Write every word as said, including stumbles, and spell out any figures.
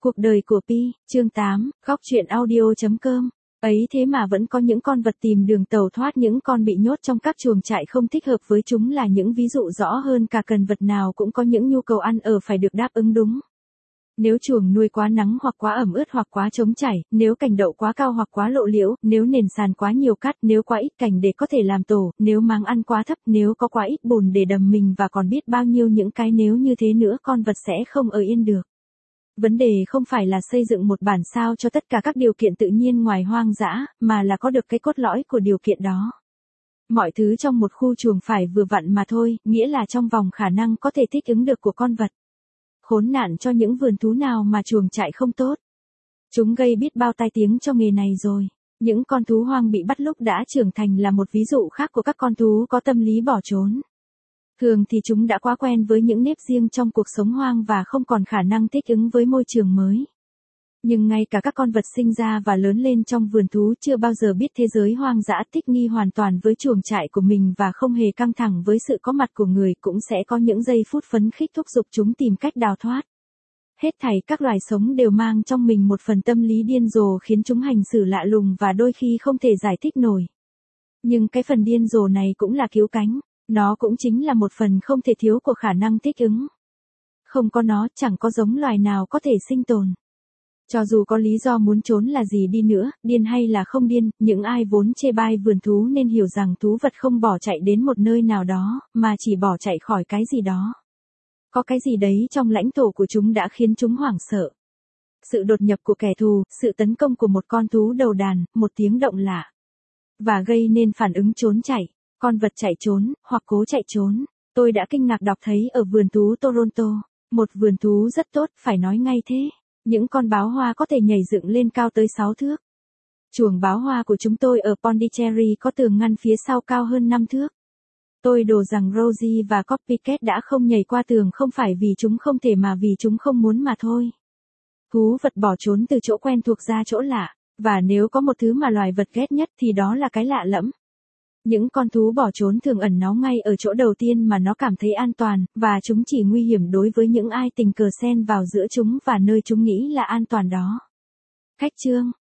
Cuộc đời của Pi, chương tám, góc truyện audio chấm com. Ấy thế mà vẫn có những con vật tìm đường tẩu thoát, những con bị nhốt trong các chuồng trại không thích hợp với chúng là những ví dụ rõ hơn cả cần vật nào cũng có những nhu cầu ăn ở phải được đáp ứng đúng. Nếu chuồng nuôi quá nắng hoặc quá ẩm ướt hoặc quá trống chảy, nếu cành đậu quá cao hoặc quá lộ liễu, nếu nền sàn quá nhiều cát, nếu quá ít cành để có thể làm tổ, nếu máng ăn quá thấp, nếu có quá ít bùn để đầm mình và còn biết bao nhiêu những cái nếu như thế nữa, con vật sẽ không ở yên được. Vấn đề không phải là xây dựng một bản sao cho tất cả các điều kiện tự nhiên ngoài hoang dã, mà là có được cái cốt lõi của điều kiện đó. Mọi thứ trong một khu chuồng phải vừa vặn mà thôi, nghĩa là trong vòng khả năng có thể thích ứng được của con vật. Khốn nạn cho những vườn thú nào mà chuồng trại không tốt. Chúng gây biết bao tai tiếng cho nghề này rồi. Những con thú hoang bị bắt lúc đã trưởng thành là một ví dụ khác của các con thú có tâm lý bỏ trốn. Thường thì chúng đã quá quen với những nếp riêng trong cuộc sống hoang và không còn khả năng thích ứng với môi trường mới. Nhưng ngay cả các con vật sinh ra và lớn lên trong vườn thú chưa bao giờ biết thế giới hoang dã, thích nghi hoàn toàn với chuồng trại của mình và không hề căng thẳng với sự có mặt của người, cũng sẽ có những giây phút phấn khích thúc giục chúng tìm cách đào thoát. Hết thảy các loài sống đều mang trong mình một phần tâm lý điên rồ khiến chúng hành xử lạ lùng và đôi khi không thể giải thích nổi. Nhưng cái phần điên rồ này cũng là cứu cánh. Nó cũng chính là một phần không thể thiếu của khả năng thích ứng. Không có nó, chẳng có giống loài nào có thể sinh tồn. Cho dù có lý do muốn trốn là gì đi nữa, điên hay là không điên, những ai vốn chê bai vườn thú nên hiểu rằng thú vật không bỏ chạy đến một nơi nào đó, mà chỉ bỏ chạy khỏi cái gì đó. Có cái gì đấy trong lãnh thổ của chúng đã khiến chúng hoảng sợ. Sự đột nhập của kẻ thù, sự tấn công của một con thú đầu đàn, một tiếng động lạ. Và gây nên phản ứng trốn chạy. Con vật chạy trốn, hoặc cố chạy trốn. Tôi đã kinh ngạc đọc thấy ở vườn thú Toronto, một vườn thú rất tốt, phải nói ngay thế. Những con báo hoa có thể nhảy dựng lên cao tới sáu thước. Chuồng báo hoa của chúng tôi ở Pondicherry có tường ngăn phía sau cao hơn năm thước. Tôi đổ rằng Rosie và Copycat đã không nhảy qua tường không phải vì chúng không thể mà vì chúng không muốn mà thôi. Thú vật bỏ trốn từ chỗ quen thuộc ra chỗ lạ, và nếu có một thứ mà loài vật ghét nhất thì đó là cái lạ lẫm. Những con thú bỏ trốn thường ẩn náu ngay ở chỗ đầu tiên mà nó cảm thấy an toàn, và chúng chỉ nguy hiểm đối với những ai tình cờ xen vào giữa chúng và nơi chúng nghĩ là an toàn đó. Khách chương,